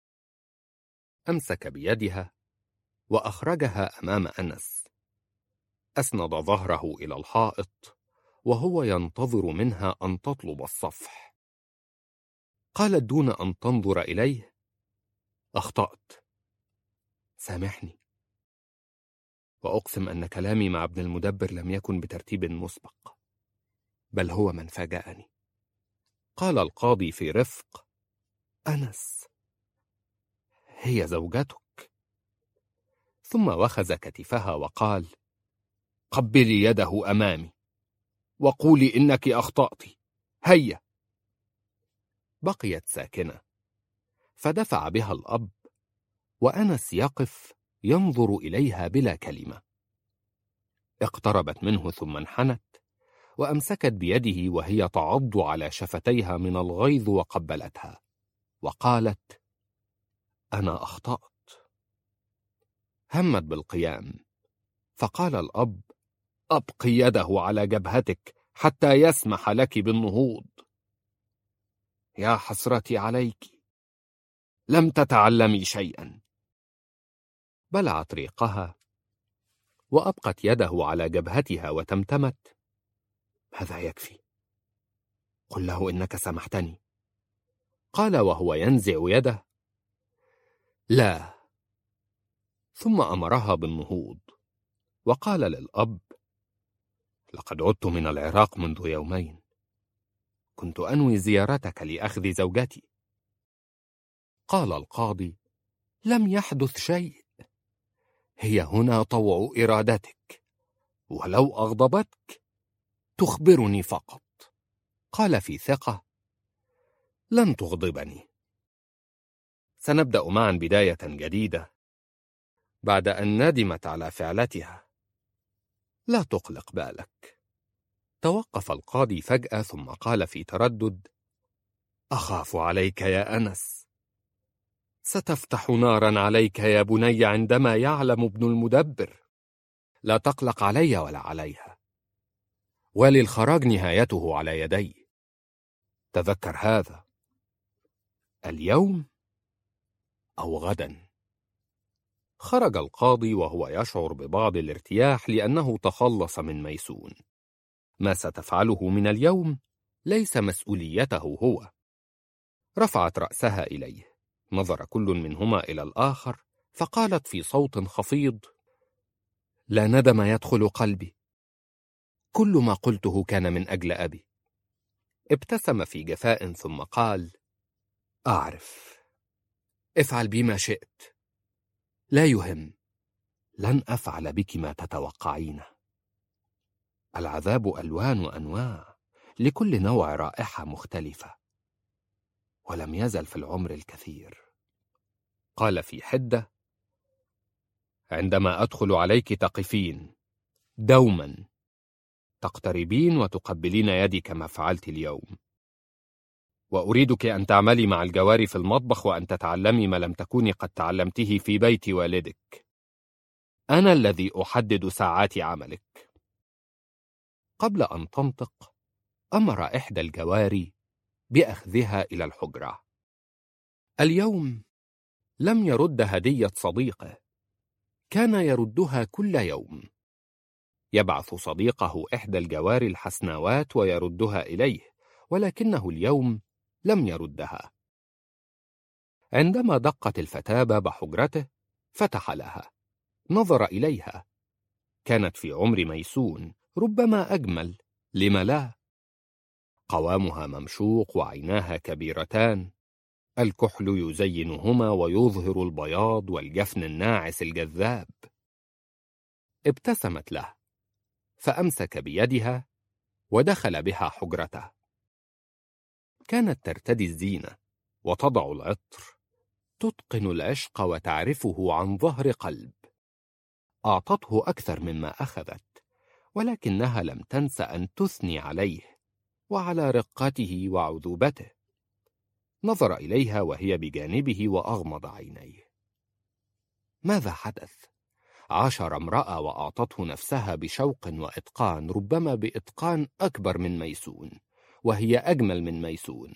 أمسك بيدها وأخرجها أمام أنس، أسند ظهره إلى الحائط وهو ينتظر منها أن تطلب الصفح. قالت دون أن تنظر إليه: أخطأت، سامحني، وأقسم أن كلامي مع ابن المدبر لم يكن بترتيب مسبق، بل هو من فاجأني. قال القاضي في رفق: أنس، هي زوجتك. ثم وخز كتفها وقال: قبلي يده أمامي وقولي إنك أخطأت، هيا. بقيت ساكنة، فدفع بها الأب، وأنس يقف ينظر إليها بلا كلمة. اقتربت منه ثم انحنت وأمسكت بيده وهي تعض على شفتيها من الغيظ وقبلتها وقالت: أنا أخطأت. همت بالقيام، فقال الأب: أبقي يده على جبهتك حتى يسمح لك بالنهوض. يا حسرتي عليك، لم تتعلمي شيئا. بلعت ريقها وأبقت يده على جبهتها وتمتمت: هذا يكفي، قل له إنك سامحتني. قال وهو ينزع يده: لا. ثم أمرها بالنهوض وقال للأب: لقد عدت من العراق منذ يومين، كنت أنوي زيارتك لأخذ زوجتي. قال القاضي: لم يحدث شيء، هي هنا طوع إرادتك، ولو أغضبتك تخبرني فقط. قال في ثقة: لن تغضبني، سنبدأ معا بداية جديدة بعد أن ندمت على فعلتها، لا تقلق بالك. توقف القاضي فجأة ثم قال في تردد: أخاف عليك يا أنس، ستفتح نارا عليك يا بني عندما يعلم ابن المدبر. لا تقلق علي ولا عليها، وللخراج نهايته على يدي. تذكر هذا، اليوم أو غدا. خرج القاضي وهو يشعر ببعض الارتياح لأنه تخلص من ميسون. ما ستفعله من اليوم ليس مسؤوليته هو. رفعت رأسها إليه، نظر كل منهما إلى الآخر، فقالت في صوت خفيض: لا ندم يدخل قلبي، كل ما قلته كان من أجل أبي. ابتسم في جفاء ثم قال: أعرف، افعل بي ما شئت، لا يهم، لن أفعل بك ما تتوقعينه. العذاب ألوان وأنواع، لكل نوع رائحة مختلفة، ولم يزل في العمر الكثير. قال في حدة: عندما أدخل عليك تقفين دوما، تقتربين وتقبلين يدي كما فعلت اليوم، وأريدك أن تعملي مع الجواري في المطبخ وأن تتعلمي ما لم تكوني قد تعلمته في بيت والدك. أنا الذي أحدد ساعات عملك. قبل أن تنطق أمر إحدى الجواري بأخذها إلى الحجرة. اليوم لم يرد هدية صديقه، كان يردها كل يوم. يبعث صديقه إحدى الجواري الحسناوات ويردها إليه، ولكنه اليوم لم يردها. عندما دقت الفتاة باب حجرته فتح لها، نظر إليها، كانت في عمر ميسون، ربما أجمل، لم لا؟ قوامها ممشوق وعيناها كبيرتان، الكحل يزينهما ويظهر البياض والجفن الناعس الجذاب. ابتسمت له، فأمسك بيدها ودخل بها حجرته. كانت ترتدي الزينة وتضع العطر، تتقن العشق وتعرفه عن ظهر قلب. أعطته أكثر مما أخذت، ولكنها لم تنس أن تثني عليه وعلى رقته وعذوبته. نظر إليها وهي بجانبه وأغمض عينيه. ماذا حدث؟ عاشر امرأة وأعطته نفسها بشوق وإتقان، ربما بإتقان أكبر من ميسون، وهي أجمل من ميسون.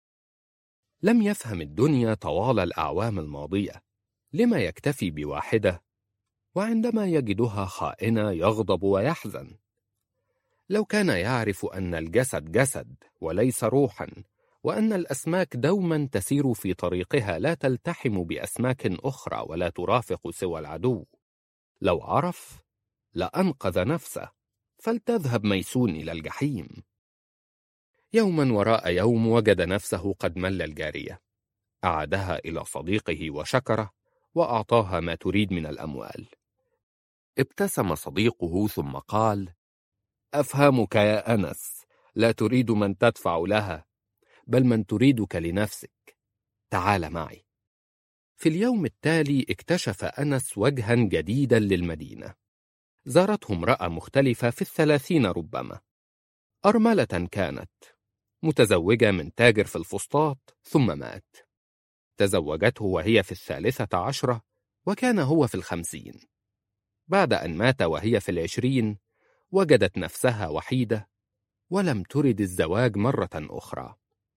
لم يفهم الدنيا طوال الأعوام الماضية لما يكتفي بواحدة، وعندما يجدها خائنة يغضب ويحزن. لو كان يعرف أن الجسد جسد وليس روحا، وأن الأسماك دوما تسير في طريقها لا تلتحم بأسماك أخرى ولا ترافق سوى العدو، لو عرف لأنقذ نفسه. فلتذهب ميسون إلى الجحيم. يوما وراء يوم وجد نفسه قد مل الجارية. أعادها إلى صديقه وشكره وأعطاها ما تريد من الأموال. ابتسم صديقه ثم قال: أفهمك يا أنس، لا تريد من تدفع لها، بل من تريدك لنفسك. تعال معي. في اليوم التالي اكتشف أنس وجها جديدا للمدينة. زارته امرأة مختلفة في الثلاثين ربما. أرملة كانت، متزوجة من تاجر في الفسطاط ثم مات. تزوجته وهي في الثالثة عشرة، وكان هو في الخمسين. بعد أن مات وهي في العشرين وجدت نفسها وحيدة، ولم ترد الزواج مرة أخرى.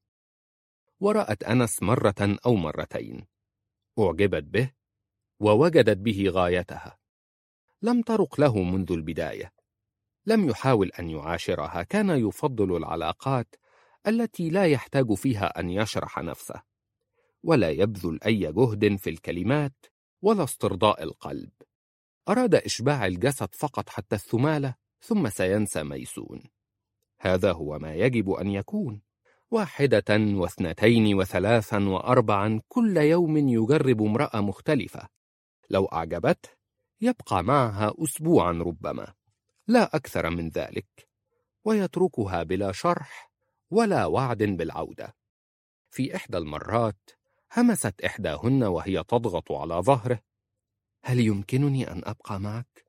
ورأت أنس مرة أو مرتين، أعجبت به ووجدت به غايتها. لم ترق له منذ البداية. لم يحاول أن يعاشرها، كان يفضل العلاقات التي لا يحتاج فيها أن يشرح نفسه، ولا يبذل أي جهد في الكلمات ولا استرضاء القلب. أراد إشباع الجسد فقط حتى الثمالة، ثم سينسى ميسون. هذا هو ما يجب أن يكون. واحدة واثنتين وثلاثا وأربعا، كل يوم يجرب امرأة مختلفة. لو أعجبته يبقى معها أسبوعا ربما، لا أكثر من ذلك، ويتركها بلا شرح ولا وعد بالعودة. في إحدى المرات همست إحداهن وهي تضغط على ظهره: هل يمكنني أن أبقى معك؟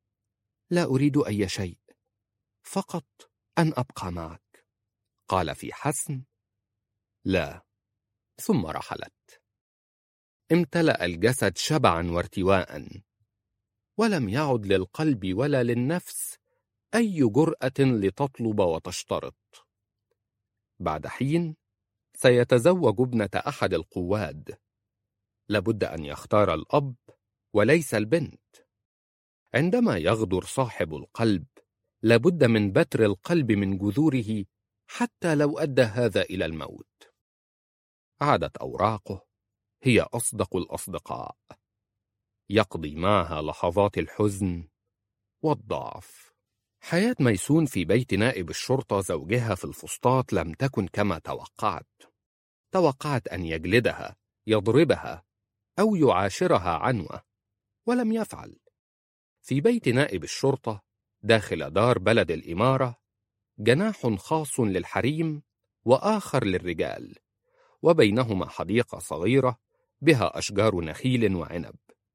لا أريد أي شيء، فقط أن أبقى معك. قال في حسم: لا. ثم رحلت. امتلأ الجسد شبعا وارتواء، ولم يعد للقلب ولا للنفس أي جرأة لتطلب وتشترط. بعد حين سيتزوج ابنة أحد القواد. لابد أن يختار الأب وليس البنت. عندما يغدر صاحب القلب لابد من بتر القلب من جذوره، حتى لو أدى هذا إلى الموت. عادت أوراقه، هي أصدق الأصدقاء. يقضي معها لحظات الحزن والضعف. حياة ميسون في بيت نائب الشرطة زوجها في الفسطاط لم تكن كما توقعت. توقعت أن يجلدها، يضربها، أو يعاشرها عنوة، ولم يفعل. في بيت نائب الشرطة داخل دار بلد الإمارة جناح خاص للحريم وآخر للرجال، وبينهما حديقة صغيرة بها أشجار نخيل وعنب.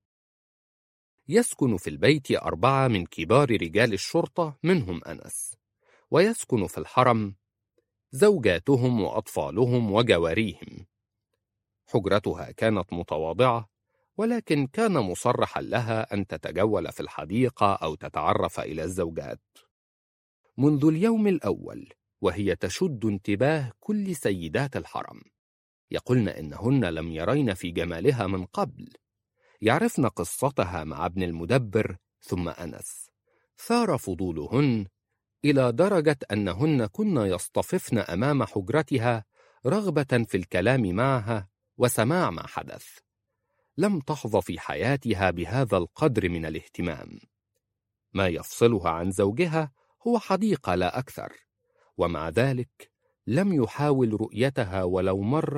يسكن في البيت أربعة من كبار رجال الشرطة منهم أنس، ويسكن في الحرم زوجاتهم وأطفالهم وجواريهم. حجرتها كانت متواضعة، ولكن كان مصرحا لها أن تتجول في الحديقة أو تتعرف إلى الزوجات. منذ اليوم الأول وهي تشد انتباه كل سيدات الحرم، يقولن إنهن لم يرين في جمالها من قبل. يعرفن قصتها مع ابن المدبر ثم أنس. ثار فضولهن إلى درجة أنهن كن يصطففن أمام حجرتها رغبة في الكلام معها وسماع ما حدث. لم تحظى في حياتها بهذا القدر من الاهتمام. ما يفصلها عن زوجها هو حديقة لا أكثر، ومع ذلك لم يحاول رؤيتها ولو مرة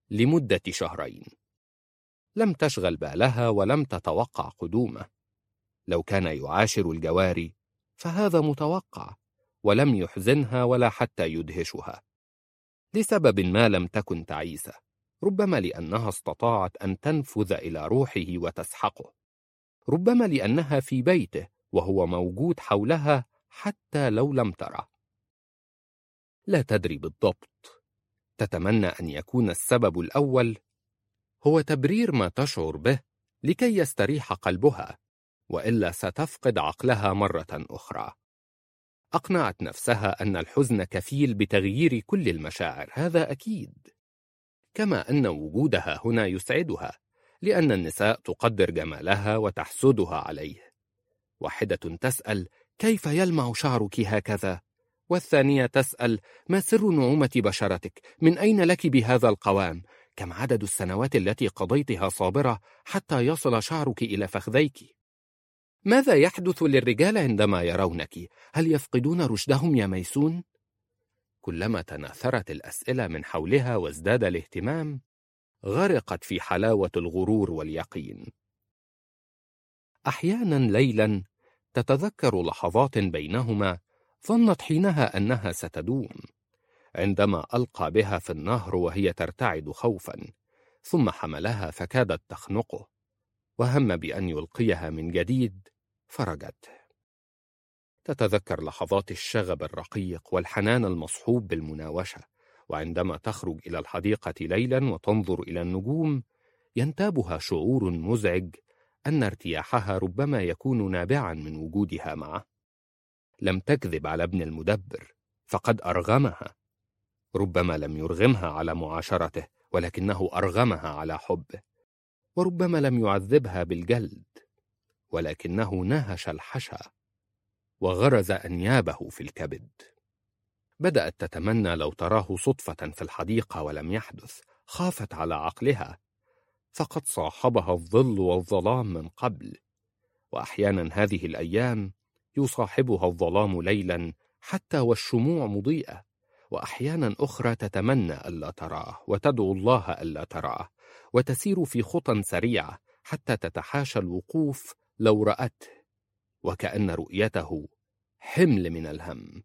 لمدة شهرين. لم تشغل بالها ولم تتوقع قدومه. لو كان يعاشر الجواري فهذا متوقع، ولم يحزنها ولا حتى يدهشها. لسبب ما لم تكن تعيسة، ربما لأنها استطاعت أن تنفذ إلى روحه وتسحقه، ربما لأنها في بيته وهو موجود حولها حتى لو لم تره. لا تدري بالضبط، تتمنى أن يكون السبب الأول هو تبرير ما تشعر به لكي يستريح قلبها، وإلا ستفقد عقلها مرة أخرى. أقنعت نفسها أن الحزن كفيل بتغيير كل المشاعر، هذا أكيد، كما أن وجودها هنا يسعدها، لأن النساء تقدر جمالها وتحسدها عليه. واحدة تسأل: كيف يلمع شعرك هكذا؟ والثانية تسأل: ما سر نعومة بشرتك؟ من أين لك بهذا القوام؟ كم عدد السنوات التي قضيتها صابرة حتى يصل شعرك إلى فخذيك؟ ماذا يحدث للرجال عندما يرونك؟ هل يفقدون رشدهم يا ميسون؟ كلما تناثرت الأسئلة من حولها وازداد الاهتمام، غرقت في حلاوة الغرور واليقين. أحيانا ليلا تتذكر لحظات بينهما ظنت حينها أنها ستدوم، عندما ألقى بها في النهر وهي ترتعد خوفا، ثم حملها فكادت تخنقه، وهم بأن يلقيها من جديد فرجته. تتذكر لحظات الشغب الرقيق والحنان المصحوب بالمناوشة، وعندما تخرج إلى الحديقة ليلا وتنظر إلى النجوم ينتابها شعور مزعج أن ارتياحها ربما يكون نابعا من وجودها معه. لم تكذب على ابن المدبر، فقد أرغمها. ربما لم يرغمها على معاشرته، ولكنه أرغمها على حبه. وربما لم يعذبها بالجلد، ولكنه نهش الحشا وغرز أنيابه في الكبد. بدأت تتمنى لو تراه صدفة في الحديقة ولم يحدث. خافت على عقلها، فقد صاحبها الظل والظلام من قبل، وأحيانا هذه الأيام يصاحبها الظلام ليلا حتى والشموع مضيئة، وأحيانا أخرى تتمنى ألا تراه وتدعو الله ألا تراه، وتسير في خطى سريعة حتى تتحاشى الوقوف لو رأته، وكأن رؤيته حمل من الهم.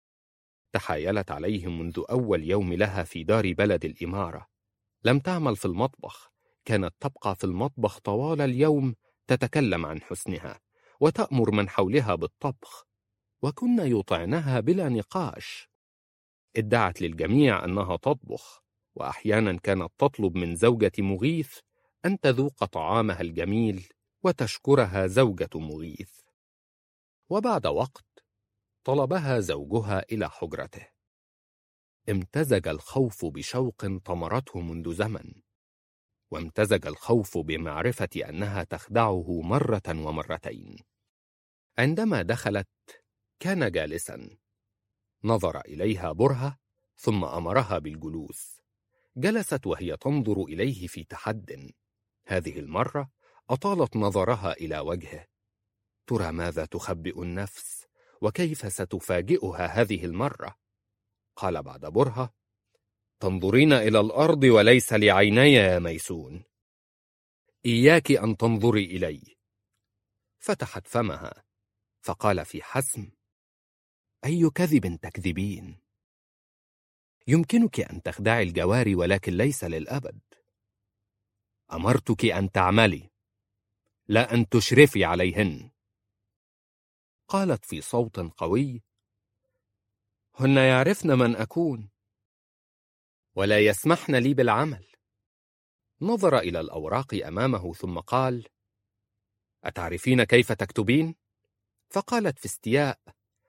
تحايلت عليه منذ أول يوم لها في دار بلد الإمارة. لم تعمل في المطبخ، كانت تبقى في المطبخ طوال اليوم تتكلم عن حسنها وتأمر من حولها بالطبخ، وكن يطعنها بلا نقاش. ادعت للجميع أنها تطبخ، وأحيانا كانت تطلب من زوجة مغيث أن تذوق طعامها الجميل وتشكرها زوجة مغيث. وبعد وقت طلبها زوجها إلى حجرته. امتزج الخوف بشوق طمرته منذ زمن، وامتزج الخوف بمعرفة أنها تخدعه مرة ومرتين. عندما دخلت كان جالسا، نظر إليها برهة ثم أمرها بالجلوس. جلست وهي تنظر إليه في تحد. هذه المرة أطالت نظرها إلى وجهه. ترى ماذا تخبئ النفس، وكيف ستفاجئها هذه المرة؟ قال بعد برهة: تنظرين إلى الأرض وليس لعيني يا ميسون، إياك أن تنظري إلي. فتحت فمها فقال في حسم: أي كذب تكذبين؟ يمكنك أن تخدعي الجواري ولكن ليس للأبد. أمرتك أن تعملي، لا أن تشرفي عليهن. قالت في صوت قوي: هن يعرفن من أكون ولا يسمحن لي بالعمل. نظر إلى الأوراق أمامه ثم قال: أتعرفين كيف تكتبين؟ فقالت في استياء: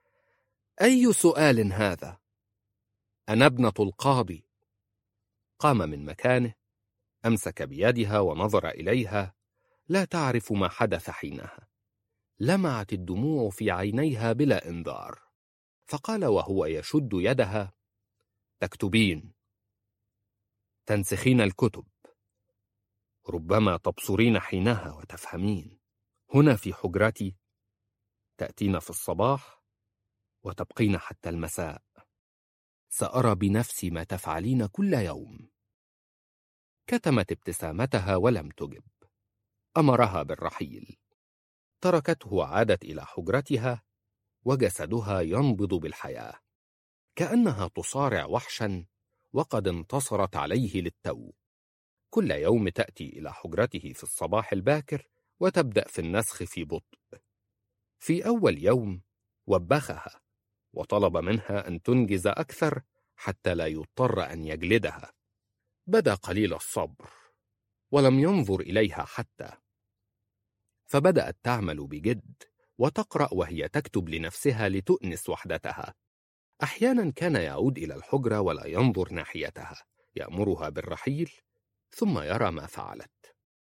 أي سؤال هذا؟ أنا ابنة القاضي. قام من مكانه، أمسك بيدها ونظر إليها، لا تعرف ما حدث حينها. لمعت الدموع في عينيها بلا إنذار، فقال وهو يشد يدها: تكتبين، تنسخين الكتب، ربما تبصرين حينها وتفهمين. هنا في حجرتي تأتين في الصباح وتبقين حتى المساء. سأرى بنفسي ما تفعلين كل يوم. كتمت ابتسامتها ولم تجب. أمرها بالرحيل. تركته وعادت إلى حجرتها، وجسدها ينبض بالحياة، كأنها تصارع وحشا وقد انتصرت عليه للتو. كل يوم تأتي إلى حجرته في الصباح الباكر وتبدأ في النسخ في بطء. في أول يوم وبخها وطلب منها أن تنجز أكثر حتى لا يضطر أن يجلدها. بدا قليل الصبر ولم ينظر إليها حتى، فبدأت تعمل بجد وتقرأ وهي تكتب لنفسها لتؤنس وحدتها. أحيانا كان يعود إلى الحجرة ولا ينظر ناحيتها، يأمرها بالرحيل ثم يرى ما فعلت.